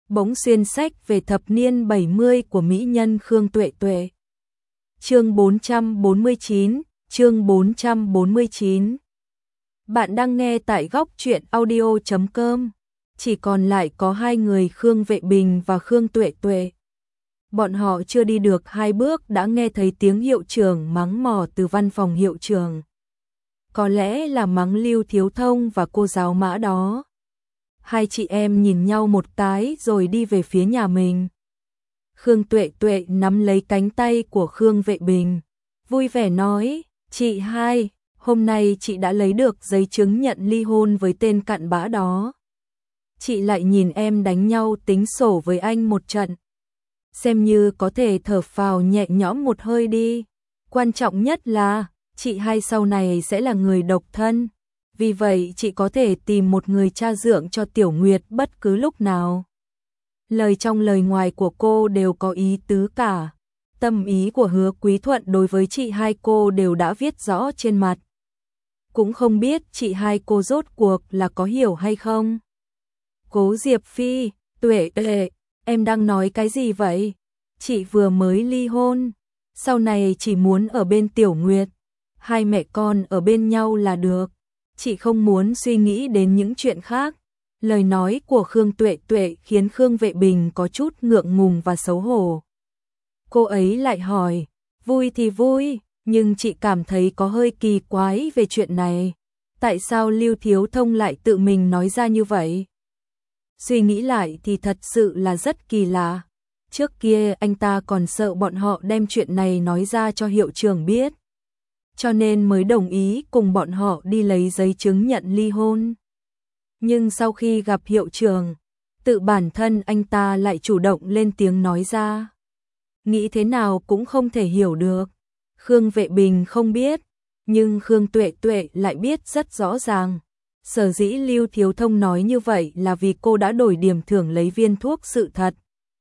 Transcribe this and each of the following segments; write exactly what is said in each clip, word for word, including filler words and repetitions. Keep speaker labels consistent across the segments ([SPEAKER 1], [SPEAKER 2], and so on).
[SPEAKER 1] bỗng xuyên sách về thập niên bảy mươi của mỹ nhân Khương Tuệ Tuệ. Chương bốn trăm bốn mươi chín, chương bốn trăm bốn mươi chín. Bạn đang nghe tại góc truyện audio chấm com. Chỉ còn lại có hai người Khương Vệ Bình và Khương Tuệ Tuệ. Bọn họ chưa đi được hai bước đã nghe thấy tiếng hiệu trưởng mắng mỏ từ văn phòng hiệu trưởng. Có lẽ là mắng Lưu Thiếu Thông và cô giáo Mã đó. Hai chị em nhìn nhau một cái rồi đi về phía nhà mình. Khương Tuệ Tuệ nắm lấy cánh tay của Khương Vệ Bình, vui vẻ nói, chị hai, hôm nay chị đã lấy được giấy chứng nhận ly hôn với tên cặn bã đó. Chị lại nhìn em đánh nhau tính sổ với anh một trận. Xem như có thể thở phào nhẹ nhõm một hơi đi. Quan trọng nhất là, chị hai sau này sẽ là người độc thân. Vì vậy chị có thể tìm một người cha dượng cho Tiểu Nguyệt bất cứ lúc nào. Lời trong lời ngoài của cô đều có ý tứ cả. Tâm ý của Hứa Quý Thuận đối với chị hai cô đều đã viết rõ trên mặt. Cũng không biết chị hai cô rốt cuộc là có hiểu hay không. Cố Diệp Phi, Tuệ Tuệ, em đang nói cái gì vậy? Chị vừa mới ly hôn, sau này chỉ muốn ở bên Tiểu Nguyệt. Hai mẹ con ở bên nhau là được. Chị không muốn suy nghĩ đến những chuyện khác. Lời nói của Khương Tuệ Tuệ khiến Khương Vệ Bình có chút ngượng ngùng và xấu hổ. Cô ấy lại hỏi, vui thì vui, nhưng chị cảm thấy có hơi kỳ quái về chuyện này. Tại sao Lưu Thiếu Thông lại tự mình nói ra như vậy? Suy nghĩ lại thì thật sự là rất kỳ lạ. Trước kia anh ta còn sợ bọn họ đem chuyện này nói ra cho hiệu trưởng biết. Cho nên mới đồng ý cùng bọn họ đi lấy giấy chứng nhận ly hôn. Nhưng sau khi gặp hiệu trưởng, tự bản thân anh ta lại chủ động lên tiếng nói ra. Nghĩ thế nào cũng không thể hiểu được. Khương Vệ Bình không biết, nhưng Khương Tuệ Tuệ lại biết rất rõ ràng. Sở dĩ Lưu Thiếu Thông nói như vậy là vì cô đã đổi điểm thưởng lấy viên thuốc sự thật.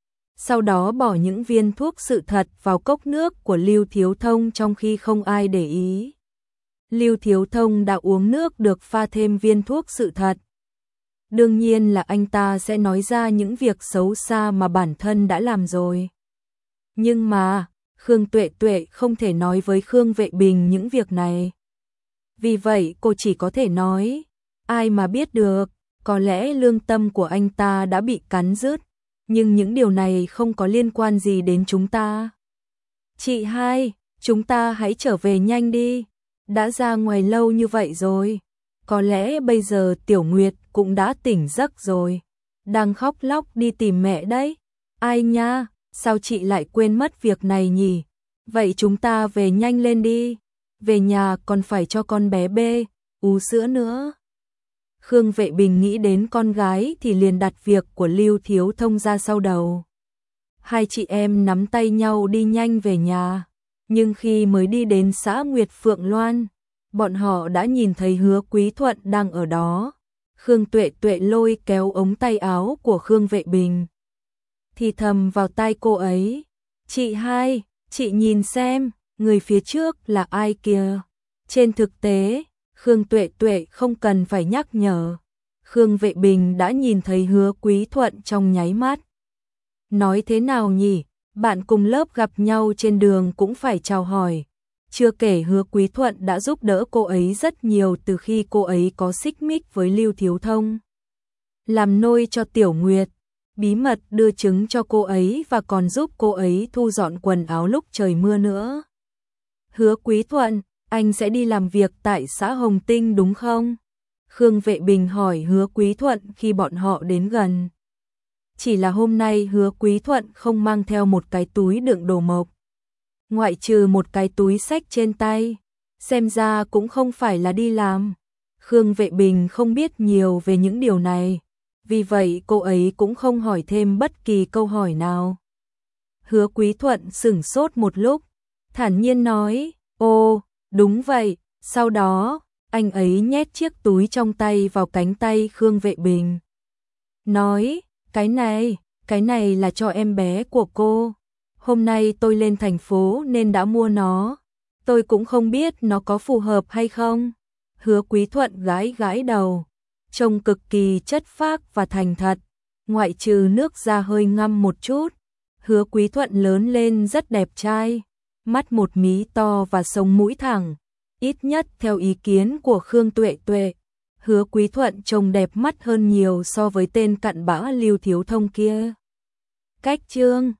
[SPEAKER 1] Sau đó bỏ những viên thuốc sự thật vào cốc nước của Lưu Thiếu Thông trong khi không ai để ý. Lưu Thiếu Thông đã uống nước được pha thêm viên thuốc sự thật. Đương nhiên là anh ta sẽ nói ra những việc xấu xa mà bản thân đã làm rồi. Nhưng mà, Khương Tuệ Tuệ không thể nói với Khương Vệ Bình những việc này. Vì vậy cô chỉ có thể nói, ai mà biết được, có lẽ lương tâm của anh ta đã bị cắn rứt, nhưng những điều này không có liên quan gì đến chúng ta. Chị hai, chúng ta hãy trở về nhanh đi, đã ra ngoài lâu như vậy rồi. Có lẽ bây giờ Tiểu Nguyệt cũng đã tỉnh giấc rồi, đang khóc lóc đi tìm mẹ đấy. Ai nha, sao chị lại quên mất việc này nhỉ? Vậy chúng ta về nhanh lên đi, về nhà còn phải cho con bé bê, ú sữa nữa. Khương Vệ Bình nghĩ đến con gái thì liền đặt việc của Lưu Thiếu Thông ra sau đầu. Hai chị em nắm tay nhau đi nhanh về nhà, nhưng khi mới đi đến xã Nguyệt Phượng Loan, bọn họ đã nhìn thấy Hứa Quý Thuận đang ở đó. Khương Tuệ Tuệ lôi kéo ống tay áo của Khương Vệ Bình, thì thầm vào tai cô ấy, chị hai, chị nhìn xem, người phía trước là ai kìa. Trên thực tế, Khương Tuệ Tuệ không cần phải nhắc nhở. Khương Vệ Bình đã nhìn thấy Hứa Quý Thuận trong nháy mắt. Nói thế nào nhỉ, bạn cùng lớp gặp nhau trên đường cũng phải chào hỏi. Chưa kể Hứa Quý Thuận đã giúp đỡ cô ấy rất nhiều từ khi cô ấy có xích mích với Lưu Thiếu Thông. Làm nôi cho Tiểu Nguyệt, bí mật đưa trứng cho cô ấy và còn giúp cô ấy thu dọn quần áo lúc trời mưa nữa. Hứa Quý Thuận, anh sẽ đi làm việc tại xã Hồng Tinh đúng không? Khương Vệ Bình hỏi Hứa Quý Thuận khi bọn họ đến gần. Chỉ là hôm nay Hứa Quý Thuận không mang theo một cái túi đựng đồ mộc. Ngoại trừ một cái túi xách trên tay, xem ra cũng không phải là đi làm. Khương Vệ Bình không biết nhiều về những điều này, vì vậy cô ấy cũng không hỏi thêm bất kỳ câu hỏi nào. Hứa Quý Thuận sửng sốt một lúc, thản nhiên nói, ô, đúng vậy. Sau đó, anh ấy nhét chiếc túi trong tay vào cánh tay Khương Vệ Bình. Nói, cái này, cái này là cho em bé của cô. Hôm nay tôi lên thành phố nên đã mua nó. Tôi cũng không biết nó có phù hợp hay không. Hứa Quý Thuận gãi gãi đầu, trông cực kỳ chất phác và thành thật. ngoại trừ nước da hơi ngăm một chút, Hứa Quý Thuận lớn lên rất đẹp trai, mắt một mí to và sống mũi thẳng, ít nhất theo ý kiến của Khương Tuệ Tuệ, Hứa Quý Thuận trông đẹp mắt hơn nhiều so với tên cặn bã Lưu Thiếu Thông kia. Cách chương